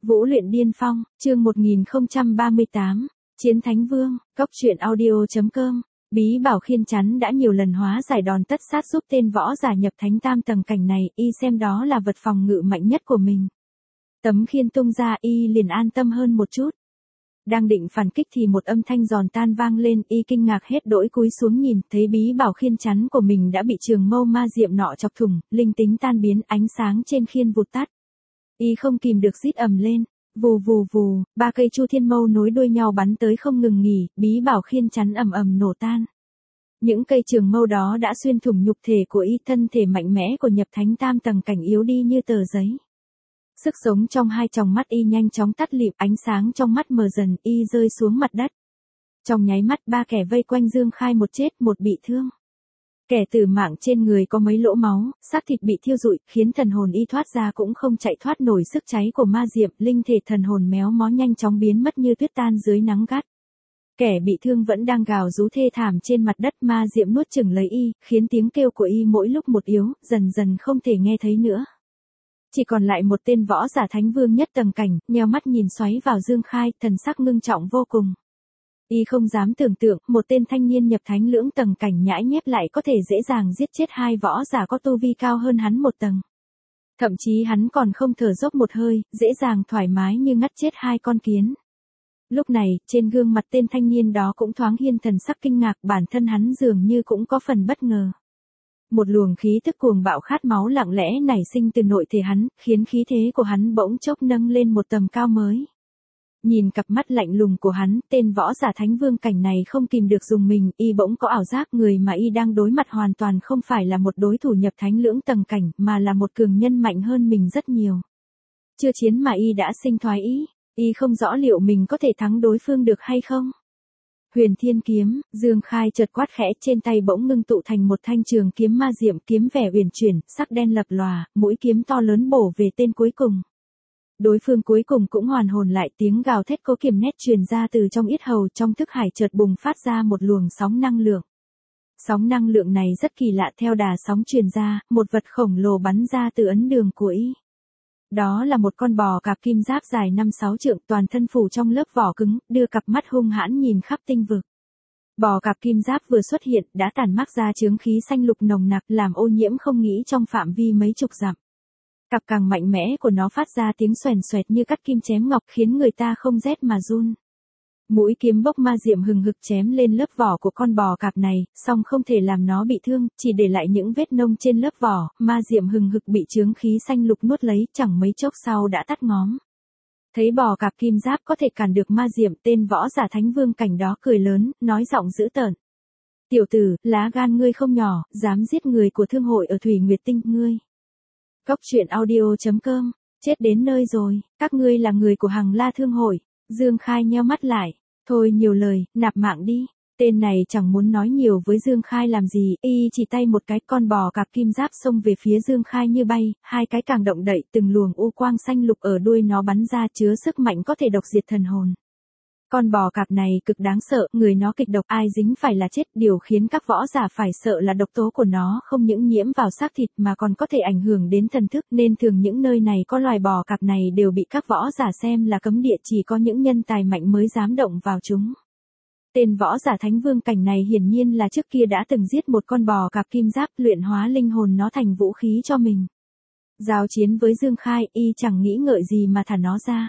Vũ luyện điên phong, chương 1038, Chiến Thánh Vương, Cốc truyện audio.com. Bí bảo khiên chắn đã nhiều lần hóa giải đòn tất sát giúp tên võ giả nhập thánh tam tầng cảnh này, y xem đó là vật phòng ngự mạnh nhất của mình. Tấm khiên tung ra, y liền an tâm hơn một chút. Đang định phản kích thì một âm thanh giòn tan vang lên, y kinh ngạc hết đỗi cúi xuống nhìn, thấy bí bảo khiên chắn của mình đã bị trường mâu ma diệm nọ chọc thủng, linh tính tan biến, ánh sáng trên khiên vụt tắt. Y không kìm được rít ầm lên, vù vù vù, ba cây chu thiên mâu nối đuôi nhau bắn tới không ngừng nghỉ, bí bảo khiên chắn ầm ầm nổ tan. Những cây trường mâu đó đã xuyên thủng nhục thể của y, thân thể mạnh mẽ của nhập thánh tam tầng cảnh yếu đi như tờ giấy. Sức sống trong hai tròng mắt y nhanh chóng tắt lịm, ánh sáng trong mắt mờ dần, y rơi xuống mặt đất. Trong nháy mắt ba kẻ vây quanh Dương Khai, một chết một bị thương. Kẻ tử mạng trên người có mấy lỗ máu, xác thịt bị thiêu rụi, khiến thần hồn y thoát ra cũng không chạy thoát nổi sức cháy của ma diệm, linh thể thần hồn méo mó nhanh chóng biến mất như tuyết tan dưới nắng gắt. Kẻ bị thương vẫn đang gào rú thê thảm trên mặt đất, ma diệm nuốt chửng lấy y, khiến tiếng kêu của y mỗi lúc một yếu, dần dần không thể nghe thấy nữa. Chỉ còn lại một tên võ giả thánh vương nhất tầng cảnh, nheo mắt nhìn xoáy vào Dương Khai, thần sắc ngưng trọng vô cùng. Y không dám tưởng tượng, một tên thanh niên nhập thánh lưỡng tầng cảnh nhãi nhép lại có thể dễ dàng giết chết hai võ giả có tu vi cao hơn hắn một tầng. Thậm chí hắn còn không thở dốc một hơi, dễ dàng thoải mái như ngắt chết hai con kiến. Lúc này, trên gương mặt tên thanh niên đó cũng thoáng hiện thần sắc kinh ngạc, bản thân hắn dường như cũng có phần bất ngờ. Một luồng khí tức cuồng bạo khát máu lặng lẽ nảy sinh từ nội thể hắn, khiến khí thế của hắn bỗng chốc nâng lên một tầm cao mới. Nhìn cặp mắt lạnh lùng của hắn, tên võ giả thánh vương cảnh này không kìm được dùng mình, y bỗng có ảo giác người mà y đang đối mặt hoàn toàn không phải là một đối thủ nhập thánh lưỡng tầng cảnh, mà là một cường nhân mạnh hơn mình rất nhiều. Chưa chiến mà y đã sinh thoái ý, y không rõ liệu mình có thể thắng đối phương được hay không. Huyền Thiên Kiếm, Dương Khai chợt quát khẽ, trên tay bỗng ngưng tụ thành một thanh trường kiếm ma diệm, kiếm vẻ uyển chuyển, sắc đen lập lòa, mũi kiếm to lớn bổ về tên cuối cùng. Đối phương cuối cùng cũng hoàn hồn lại, tiếng gào thét cố kiềm nét truyền ra từ trong yết hầu, trong thức hải chợt bùng phát ra một luồng sóng năng lượng. Sóng năng lượng này rất kỳ lạ, theo đà sóng truyền ra, một vật khổng lồ bắn ra từ ấn đường của y. Đó là một con bò cạp kim giáp dài 5-6 trượng, toàn thân phủ trong lớp vỏ cứng, đưa cặp mắt hung hãn nhìn khắp tinh vực. Bò cạp kim giáp vừa xuất hiện, đã tản mác ra chướng khí xanh lục nồng nặc, làm ô nhiễm không nghĩ trong phạm vi mấy chục dặm. Cặp càng mạnh mẽ của nó phát ra tiếng xoèn xoẹt như cắt kim chém ngọc, khiến người ta không rét mà run. Mũi kiếm bốc ma diệm hừng hực chém lên lớp vỏ của con bò cạp này, song không thể làm nó bị thương, chỉ để lại những vết nông trên lớp vỏ, ma diệm hừng hực bị chướng khí xanh lục nuốt lấy, chẳng mấy chốc sau đã tắt ngóm. Thấy bò cạp kim giáp có thể cản được ma diệm, tên võ giả thánh vương cảnh đó cười lớn, nói giọng dữ tợn. Tiểu tử, lá gan ngươi không nhỏ, dám giết người của thương hội ở Thủy Nguyệt Tinh, ngươi. Cốc truyện audio.com, chết đến nơi rồi, các ngươi là người của Hằng La Thương hội. Dương Khai nheo mắt lại, thôi nhiều lời, nạp mạng đi. Tên này chẳng muốn nói nhiều với Dương Khai làm gì, y chỉ tay một cái, con bò cạp kim giáp xông về phía Dương Khai như bay, hai cái càng động đậy, từng luồng u quang xanh lục ở đuôi nó bắn ra chứa sức mạnh có thể độc diệt thần hồn. Con bò cạp này cực đáng sợ, người nó kịch độc, ai dính phải là chết, điều khiến các võ giả phải sợ là độc tố của nó không những nhiễm vào xác thịt mà còn có thể ảnh hưởng đến thần thức, nên thường những nơi này có loài bò cạp này đều bị các võ giả xem là cấm địa, chỉ có những nhân tài mạnh mới dám động vào chúng. Tên võ giả thánh vương cảnh này hiển nhiên là trước kia đã từng giết một con bò cạp kim giáp, luyện hóa linh hồn nó thành vũ khí cho mình. Giao chiến với Dương Khai, y chẳng nghĩ ngợi gì mà thả nó ra.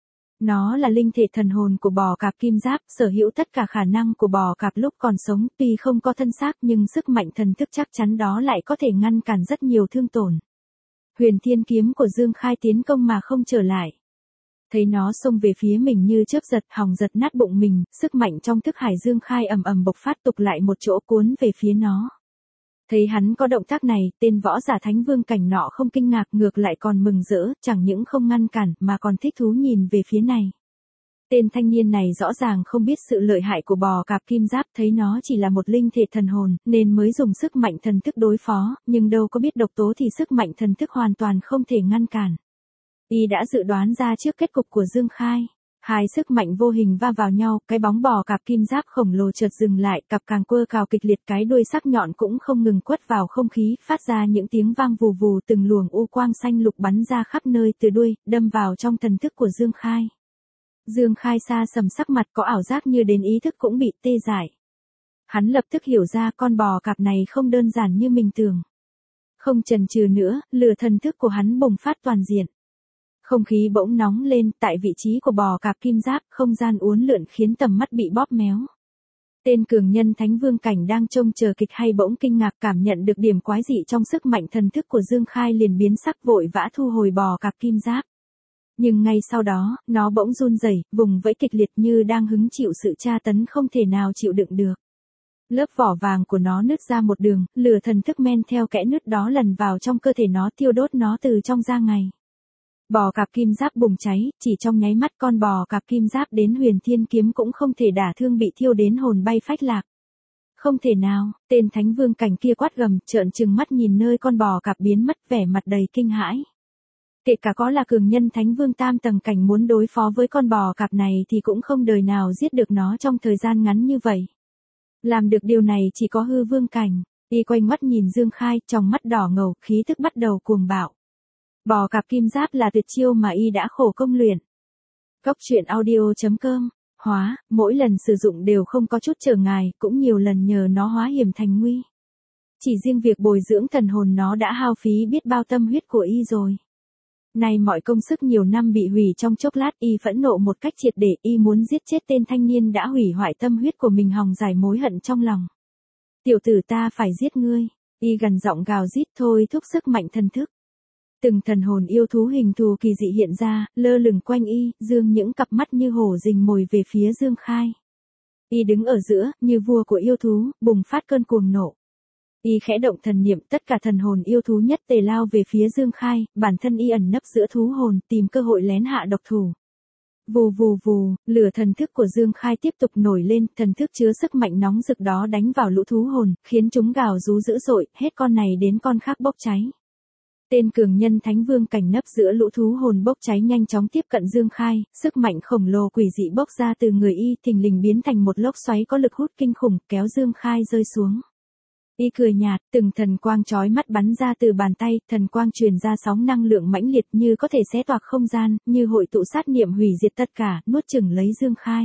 Nó là linh thể thần hồn của bò cạp kim giáp, sở hữu tất cả khả năng của bò cạp lúc còn sống, tuy không có thân xác nhưng sức mạnh thần thức chắc chắn đó lại có thể ngăn cản rất nhiều thương tổn. Huyền Thiên Kiếm của Dương Khai tiến công mà không trở lại. Thấy nó xông về phía mình như chớp giật, hòng giật nát bụng mình, sức mạnh trong thức hải Dương Khai ầm ầm bộc phát, tục lại một chỗ cuốn về phía nó. Thấy hắn có động tác này, tên võ giả thánh vương cảnh nọ không kinh ngạc, ngược lại còn mừng rỡ, chẳng những không ngăn cản mà còn thích thú nhìn về phía này. Tên thanh niên này rõ ràng không biết sự lợi hại của bò cạp kim giáp, thấy nó chỉ là một linh thể thần hồn, nên mới dùng sức mạnh thần thức đối phó, nhưng đâu có biết độc tố thì sức mạnh thần thức hoàn toàn không thể ngăn cản. Y đã dự đoán ra trước kết cục của Dương Khai. Hai sức mạnh vô hình va vào nhau, cái bóng bò cạp kim giáp khổng lồ chợt dừng lại, cặp càng quơ cào kịch liệt, cái đuôi sắc nhọn cũng không ngừng quất vào không khí, phát ra những tiếng vang vù vù, từng luồng u quang xanh lục bắn ra khắp nơi từ đuôi, đâm vào trong thần thức của Dương Khai. Dương Khai xa sầm sắc mặt, có ảo giác như đến ý thức cũng bị tê dại. Hắn lập tức hiểu ra con bò cạp này không đơn giản như mình tưởng. Không chần chừ nữa, lửa thần thức của hắn bùng phát toàn diện. Không khí bỗng nóng lên, tại vị trí của bò cạp kim giáp, không gian uốn lượn khiến tầm mắt bị bóp méo. Tên cường nhân Thánh Vương cảnh đang trông chờ kịch hay bỗng kinh ngạc cảm nhận được điểm quái dị trong sức mạnh thần thức của Dương Khai, liền biến sắc vội vã thu hồi bò cạp kim giáp. Nhưng ngay sau đó, nó bỗng run rẩy, vùng vẫy kịch liệt như đang hứng chịu sự tra tấn không thể nào chịu đựng được. Lớp vỏ vàng của nó nứt ra một đường, lửa thần thức men theo kẽ nứt đó lần vào trong cơ thể nó, thiêu đốt nó từ trong ra ngoài. Bò cạp kim giáp bùng cháy, chỉ trong nháy mắt con bò cạp kim giáp đến Huyền Thiên kiếm cũng không thể đả thương, bị thiêu đến hồn bay phách lạc. Không thể nào, tên Thánh Vương cảnh kia quát gầm, trợn trừng mắt nhìn nơi con bò cạp biến mất, vẻ mặt đầy kinh hãi. Kể cả có là cường nhân Thánh Vương tam tầng cảnh muốn đối phó với con bò cạp này thì cũng không đời nào giết được nó trong thời gian ngắn như vậy. Làm được điều này chỉ có hư vương cảnh. Y quay mắt nhìn Dương Khai, trong mắt đỏ ngầu, khí tức bắt đầu cuồng bạo. Bò cạp kim giáp là tuyệt chiêu mà Y đã khổ công luyện. Cốc truyện audio.com. Hóa, mỗi lần sử dụng đều không có chút trở ngại, cũng nhiều lần nhờ nó hóa hiểm thành nguy. Chỉ riêng việc bồi dưỡng thần hồn nó đã hao phí biết bao tâm huyết của Y rồi. Nay mọi công sức nhiều năm bị hủy trong chốc lát, Y phẫn nộ một cách triệt để, Y muốn giết chết tên thanh niên đã hủy hoại tâm huyết của mình, hòng giải mối hận trong lòng. Tiểu tử, ta phải giết ngươi. Y gần giọng gào rít, thôi thúc sức mạnh thần thức. Từng thần hồn yêu thú hình thù kỳ dị hiện ra, lơ lửng quanh Y, dương những cặp mắt như hổ rình mồi về phía Dương Khai. Y đứng ở giữa, như vua của yêu thú, bùng phát cơn cuồng nộ. Y khẽ động thần niệm, tất cả thần hồn yêu thú nhất tề lao về phía Dương Khai, bản thân Y ẩn nấp giữa thú hồn, tìm cơ hội lén hạ độc thủ. Vù vù vù, lửa thần thức của Dương Khai tiếp tục nổi lên, thần thức chứa sức mạnh nóng rực đó đánh vào lũ thú hồn, khiến chúng gào rú dữ dội, hết con này đến con khác bốc cháy. Tên cường nhân Thánh Vương cảnh nấp giữa lũ thú hồn bốc cháy nhanh chóng tiếp cận Dương Khai, sức mạnh khổng lồ quỷ dị bốc ra từ người Y, thình lình biến thành một lốc xoáy có lực hút kinh khủng, kéo Dương Khai rơi xuống. Y cười nhạt, từng thần quang chói mắt bắn ra từ bàn tay, thần quang truyền ra sóng năng lượng mãnh liệt như có thể xé toạc không gian, như hội tụ sát niệm hủy diệt tất cả, nuốt chửng lấy Dương Khai.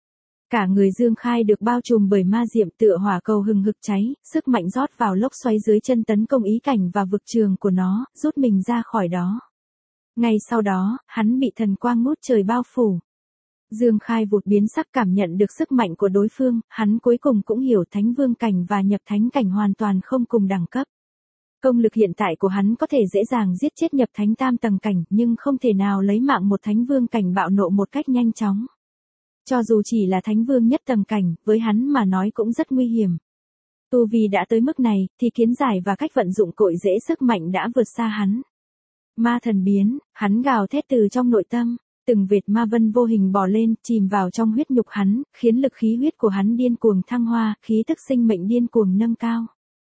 Cả người Dương Khai được bao trùm bởi ma diệm, tựa hỏa cầu hừng hực cháy, sức mạnh rót vào lốc xoáy dưới chân tấn công ý cảnh và vực trường của nó, rút mình ra khỏi đó. Ngay sau đó, hắn bị thần quang ngút trời bao phủ. Dương Khai vụt biến sắc, cảm nhận được sức mạnh của đối phương, hắn cuối cùng cũng hiểu Thánh Vương cảnh và nhập thánh cảnh hoàn toàn không cùng đẳng cấp. Công lực hiện tại của hắn có thể dễ dàng giết chết nhập thánh tam tầng cảnh, nhưng không thể nào lấy mạng một Thánh Vương cảnh bạo nộ một cách nhanh chóng. Cho dù chỉ là Thánh Vương nhất tầng cảnh, với hắn mà nói cũng rất nguy hiểm. Tu vi đã tới mức này, thì kiến giải và cách vận dụng cội rễ sức mạnh đã vượt xa hắn. Ma thần biến, hắn gào thét từ trong nội tâm. Từng vệt ma vân vô hình bò lên, chìm vào trong huyết nhục hắn, khiến lực khí huyết của hắn điên cuồng thăng hoa, khí tức sinh mệnh điên cuồng nâng cao.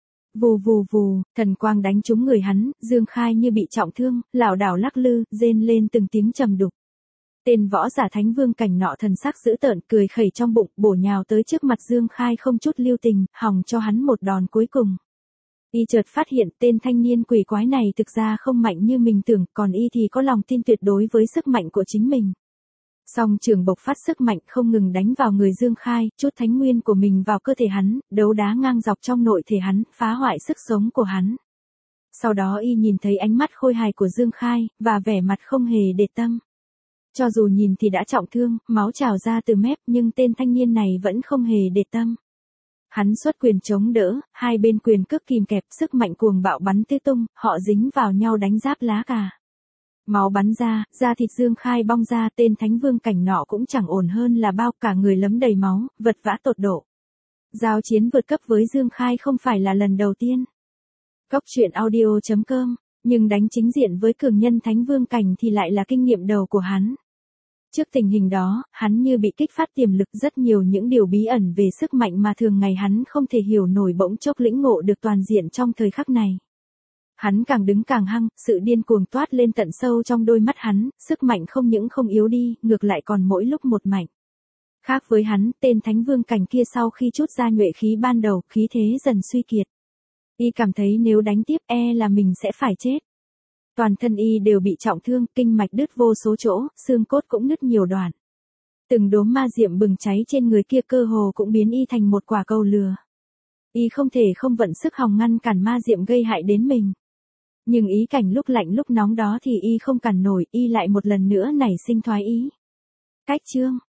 Vù vù vù, thần quang đánh trúng người hắn, Dương Khai như bị trọng thương, lảo đảo lắc lư, rên lên từng tiếng trầm đục. Tên võ giả Thánh Vương cảnh nọ thần sắc dữ tợn, cười khẩy trong bụng, bổ nhào tới trước mặt Dương Khai không chút lưu tình, hòng cho hắn một đòn cuối cùng. Y chợt phát hiện tên thanh niên quỷ quái này thực ra không mạnh như mình tưởng, còn Y thì có lòng tin tuyệt đối với sức mạnh của chính mình. Song trường bộc phát sức mạnh không ngừng đánh vào người Dương Khai, chút thánh nguyên của mình vào cơ thể hắn, đấu đá ngang dọc trong nội thể hắn, phá hoại sức sống của hắn. Sau đó Y nhìn thấy ánh mắt khôi hài của Dương Khai, và vẻ mặt không hề để tâm. Cho dù nhìn thì đã trọng thương, máu trào ra từ mép, nhưng tên thanh niên này vẫn không hề để tâm. Hắn xuất quyền chống đỡ, hai bên quyền cước kìm kẹp, sức mạnh cuồng bạo bắn tứ tung, họ dính vào nhau đánh giáp lá cà. Máu bắn ra, da thịt Dương Khai bong ra, tên Thánh Vương cảnh nọ cũng chẳng ổn hơn là bao, cả người lấm đầy máu, vật vã tột độ. Giao chiến vượt cấp với Dương Khai không phải là lần đầu tiên. Cốc truyện audio.com, nhưng đánh chính diện với cường nhân Thánh Vương cảnh thì lại là kinh nghiệm đầu của hắn. Trước tình hình đó, hắn như bị kích phát tiềm lực, rất nhiều những điều bí ẩn về sức mạnh mà thường ngày hắn không thể hiểu nổi bỗng chốc lĩnh ngộ được toàn diện trong thời khắc này. Hắn càng đứng càng hăng, sự điên cuồng toát lên tận sâu trong đôi mắt hắn, sức mạnh không những không yếu đi, ngược lại còn mỗi lúc một mạnh. Khác với hắn, tên Thánh Vương cảnh kia sau khi trút ra nhuệ khí ban đầu, khí thế dần suy kiệt. Y cảm thấy nếu đánh tiếp là mình sẽ phải chết. Toàn thân y đều bị trọng thương, kinh mạch đứt vô số chỗ, xương cốt cũng nứt nhiều đoạn. Từng đốm ma diệm bừng cháy trên người kia cơ hồ cũng biến y thành một quả cầu lửa. Y không thể không vận sức hòng ngăn cản ma diệm gây hại đến mình. Nhưng ý cảnh lúc lạnh lúc nóng đó thì y không cản nổi, y lại một lần nữa nảy sinh thoái ý. Cách chương